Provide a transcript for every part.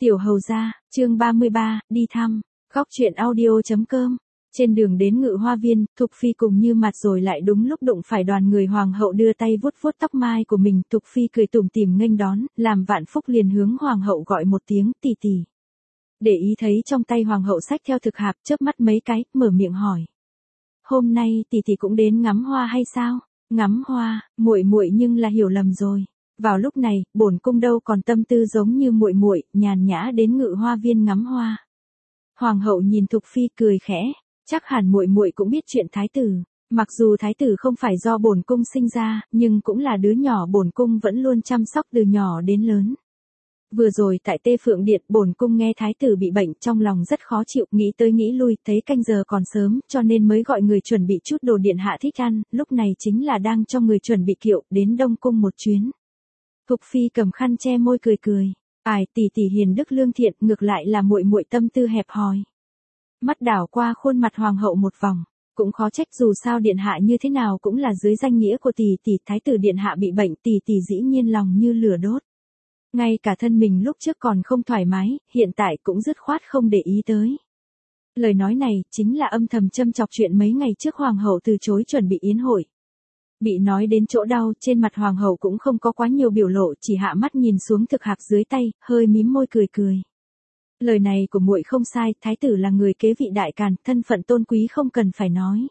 Tiểu hầu gia, chương 33, đi thăm. Góc truyện audio.com. Trên đường đến Ngự Hoa Viên, Thục Phi cùng Như Mạt rồi lại đúng lúc đụng phải đoàn người hoàng hậu đưa tay vuốt vuốt tóc mai của mình. Thục Phi cười tủm tỉm nghênh đón, làm Vạn Phúc liền hướng hoàng hậu gọi một tiếng tỷ tỷ. Để ý thấy trong tay hoàng hậu xách theo thực hạp, chớp mắt mấy cái, mở miệng hỏi: "Hôm nay tỷ tỷ cũng đến ngắm hoa hay sao?" "Ngắm hoa?" Muội muội nhưng là hiểu lầm rồi. Vào lúc này, bổn cung đâu còn tâm tư giống như muội muội, nhàn nhã đến Ngự Hoa Viên ngắm hoa. Hoàng hậu nhìn Thục Phi cười khẽ, chắc hẳn muội muội cũng biết chuyện thái tử, mặc dù thái tử không phải do bổn cung sinh ra, nhưng cũng là đứa nhỏ bổn cung vẫn luôn chăm sóc từ nhỏ đến lớn. Vừa rồi tại Tê Phượng Điện, bổn cung nghe thái tử bị bệnh, trong lòng rất khó chịu, nghĩ tới nghĩ lui, thấy canh giờ còn sớm, cho nên mới gọi người chuẩn bị chút đồ điện hạ thích ăn, lúc này chính là đang cho người chuẩn bị kiệu, đến Đông cung một chuyến. Thục Phi cầm khăn che môi cười cười, "Ai, tỷ tỷ hiền đức lương thiện, ngược lại là muội muội tâm tư hẹp hòi." Mắt đảo qua khuôn mặt hoàng hậu một vòng, cũng khó trách, dù sao điện hạ như thế nào cũng là dưới danh nghĩa của tỷ tỷ, thái tử điện hạ bị bệnh, tỷ tỷ dĩ nhiên lòng như lửa đốt. Ngay cả thân mình lúc trước còn không thoải mái, hiện tại cũng dứt khoát không để ý tới. Lời nói này chính là âm thầm châm chọc chuyện mấy ngày trước hoàng hậu từ chối chuẩn bị yến hội. Bị nói đến chỗ đau, trên mặt hoàng hậu cũng không có quá nhiều biểu lộ, chỉ hạ mắt nhìn xuống thực hạc dưới tay, hơi mím môi cười cười. Lời này của muội không sai, thái tử là người kế vị đại càn, thân phận tôn quý không cần phải nói.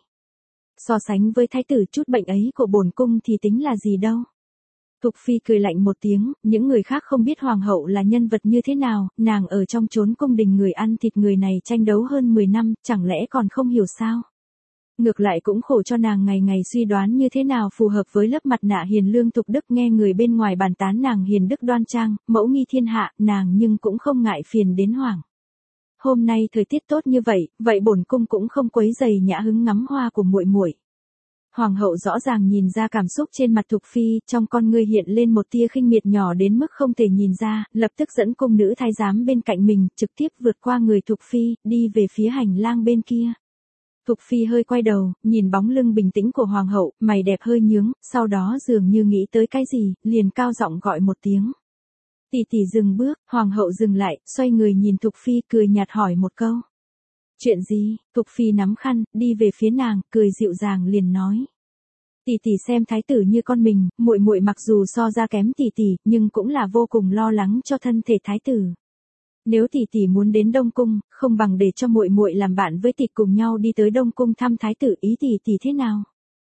So sánh với thái tử, chút bệnh ấy của bổn cung thì tính là gì đâu. Thục Phi cười lạnh một tiếng, những người khác không biết hoàng hậu là nhân vật như thế nào, nàng ở trong chốn cung đình người ăn thịt người này tranh đấu hơn 10 năm, chẳng lẽ còn không hiểu sao? Ngược lại cũng khổ cho nàng ngày ngày suy đoán như thế nào phù hợp với lớp mặt nạ hiền lương thục đức, nghe người bên ngoài bàn tán nàng hiền đức đoan trang, mẫu nghi thiên hạ, nàng nhưng cũng không ngại phiền đến hoảng. Hôm nay thời tiết tốt như vậy, vậy bổn cung cũng không quấy rầy nhã hứng ngắm hoa của muội muội. Hoàng hậu rõ ràng nhìn ra cảm xúc trên mặt Thục Phi, trong con ngươi hiện lên một tia khinh miệt nhỏ đến mức không thể nhìn ra, lập tức dẫn cung nữ thái giám bên cạnh mình, trực tiếp vượt qua người Thục Phi, đi về phía hành lang bên kia. Thục Phi hơi quay đầu, nhìn bóng lưng bình tĩnh của hoàng hậu, mày đẹp hơi nhướng, sau đó dường như nghĩ tới cái gì, liền cao giọng gọi một tiếng. "Tỷ tỷ dừng bước." Hoàng hậu dừng lại, xoay người nhìn Thục Phi, cười nhạt hỏi một câu. "Chuyện gì?" Thục Phi nắm khăn, đi về phía nàng, cười dịu dàng liền nói. "Tỷ tỷ xem thái tử như con mình, muội muội mặc dù so ra kém tỷ tỷ, nhưng cũng là vô cùng lo lắng cho thân thể thái tử. Nếu tỷ tỷ muốn đến Đông cung, không bằng để cho muội muội làm bạn với tỷ cùng nhau đi tới Đông cung thăm thái tử, ý tỷ tỷ thế nào?"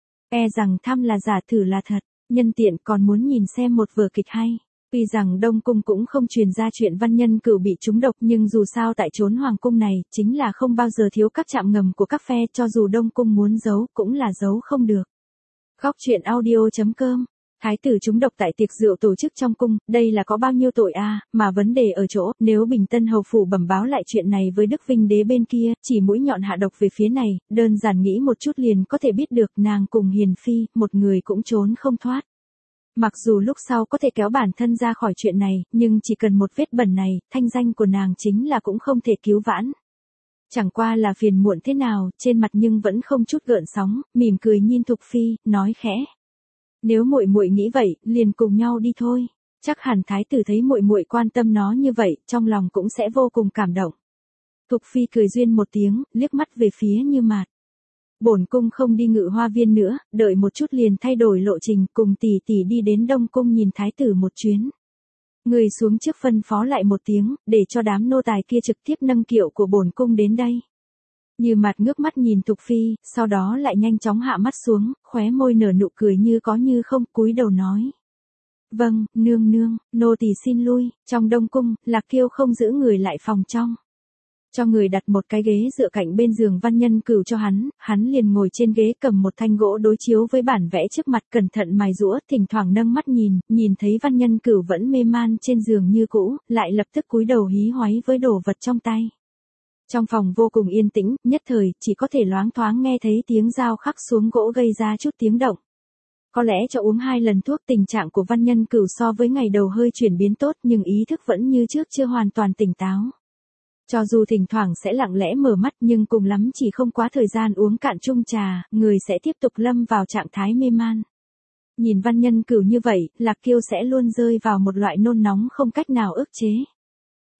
E rằng thăm là giả thử là thật, nhân tiện còn muốn nhìn xem một vở kịch hay. Tuy rằng Đông cung cũng không truyền ra chuyện Văn Nhân Cửu bị trúng độc, nhưng dù sao tại chốn hoàng cung này, chính là không bao giờ thiếu các trạm ngầm của các phe, cho dù Đông cung muốn giấu, cũng là giấu không được. Góc truyện audio.com. Thái tử trúng độc tại tiệc rượu tổ chức trong cung, đây là có bao nhiêu tội a, mà vấn đề ở chỗ, nếu Bình Tân hầu phủ bẩm báo lại chuyện này với Đức Vinh đế bên kia, chỉ mũi nhọn hạ độc về phía này, đơn giản nghĩ một chút liền có thể biết được, nàng cùng Hiền Phi, một người cũng trốn không thoát. Mặc dù lúc sau có thể kéo bản thân ra khỏi chuyện này, nhưng chỉ cần một vết bẩn này, thanh danh của nàng chính là cũng không thể cứu vãn. Chẳng qua là phiền muộn thế nào, trên mặt nhưng vẫn không chút gợn sóng, mỉm cười nhìn Thục Phi, nói khẽ: "Nếu muội muội nghĩ vậy, liền cùng nhau đi thôi." Chắc hẳn thái tử thấy muội muội quan tâm nó như vậy, trong lòng cũng sẽ vô cùng cảm động. Thục Phi cười duyên một tiếng, liếc mắt về phía Như Mạt. "Bổn cung không đi Ngự Hoa Viên nữa, đợi một chút liền thay đổi lộ trình, cùng tỷ tỷ đi đến Đông cung nhìn thái tử một chuyến. Người xuống trước phân phó lại một tiếng, để cho đám nô tài kia trực tiếp nâng kiệu của bổn cung đến đây." Như Mạt ngước mắt nhìn Thục Phi, sau đó lại nhanh chóng hạ mắt xuống, khóe môi nở nụ cười như có như không, cúi đầu nói: "Vâng, nương nương, nô tỳ xin lui." Trong Đông cung, Lạc Kiêu không giữ người lại phòng trong. Cho người đặt một cái ghế dựa cạnh bên giường Văn Nhân Cửu cho hắn liền ngồi trên ghế cầm một thanh gỗ đối chiếu với bản vẽ trước mặt, cẩn thận mài giũa, thỉnh thoảng nâng mắt nhìn thấy Văn Nhân Cửu vẫn mê man trên giường như cũ, lại lập tức cúi đầu hí hoáy với đồ vật trong tay. Trong phòng vô cùng yên tĩnh, nhất thời, chỉ có thể loáng thoáng nghe thấy tiếng dao khắc xuống gỗ gây ra chút tiếng động. Có lẽ cho uống 2 lần thuốc, tình trạng của Văn Nhân Cửu so với ngày đầu hơi chuyển biến tốt, nhưng ý thức vẫn như trước chưa hoàn toàn tỉnh táo. Cho dù thỉnh thoảng sẽ lặng lẽ mở mắt, nhưng cùng lắm chỉ không quá thời gian uống cạn chung trà, người sẽ tiếp tục lâm vào trạng thái mê man. Nhìn Văn Nhân Cửu như vậy, Lạc Kiêu sẽ luôn rơi vào một loại nôn nóng không cách nào ức chế.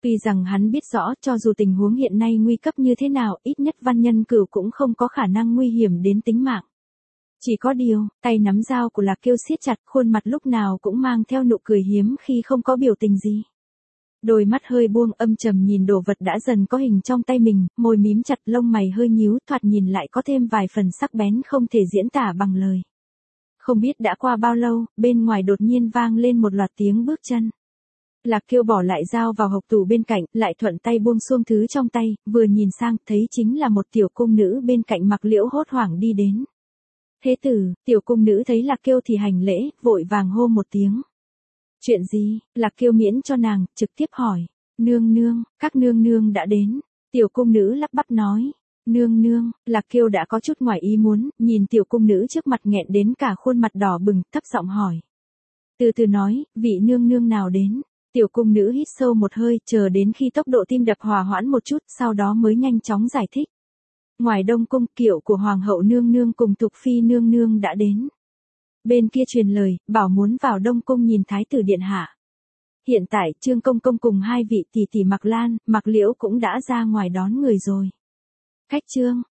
Tuy rằng hắn biết rõ cho dù tình huống hiện nay nguy cấp như thế nào, ít nhất Văn Nhân Cửu cũng không có khả năng nguy hiểm đến tính mạng. Chỉ có điều, tay nắm dao của Lạc Kiêu siết chặt, khuôn mặt lúc nào cũng mang theo nụ cười hiếm khi không có biểu tình gì. Đôi mắt hơi buông âm trầm nhìn đồ vật đã dần có hình trong tay mình, môi mím chặt, lông mày hơi nhíu, thoạt nhìn lại có thêm vài phần sắc bén không thể diễn tả bằng lời. Không biết đã qua bao lâu, bên ngoài đột nhiên vang lên một loạt tiếng bước chân. Lạc Kiêu bỏ lại dao vào hộc tủ bên cạnh, lại thuận tay buông xuông thứ trong tay, vừa nhìn sang, thấy chính là một tiểu cung nữ bên cạnh Mặc Liễu hốt hoảng đi đến. Thế tử, tiểu cung nữ thấy Lạc Kiêu thì hành lễ, vội vàng hô một tiếng. Chuyện gì? Lạc Kiêu miễn cho nàng, trực tiếp hỏi. Nương nương, các nương nương đã đến. Tiểu cung nữ lắp bắp nói. Nương nương, Lạc Kiêu đã có chút ngoài ý muốn, nhìn tiểu cung nữ trước mặt nghẹn đến cả khuôn mặt đỏ bừng, thấp giọng hỏi. Từ từ nói, vị nương nương nào đến? Tiểu cung nữ hít sâu một hơi, chờ đến khi tốc độ tim đập hòa hoãn một chút, sau đó mới nhanh chóng giải thích. Ngoài Đông cung, kiệu của hoàng hậu nương nương cùng Thục phi nương nương đã đến. Bên kia truyền lời, bảo muốn vào Đông cung nhìn thái tử điện hạ. Hiện tại, Trương công công cùng hai vị tỷ tỷ Mặc Lan, Mặc Liễu cũng đã ra ngoài đón người rồi. Cách Trương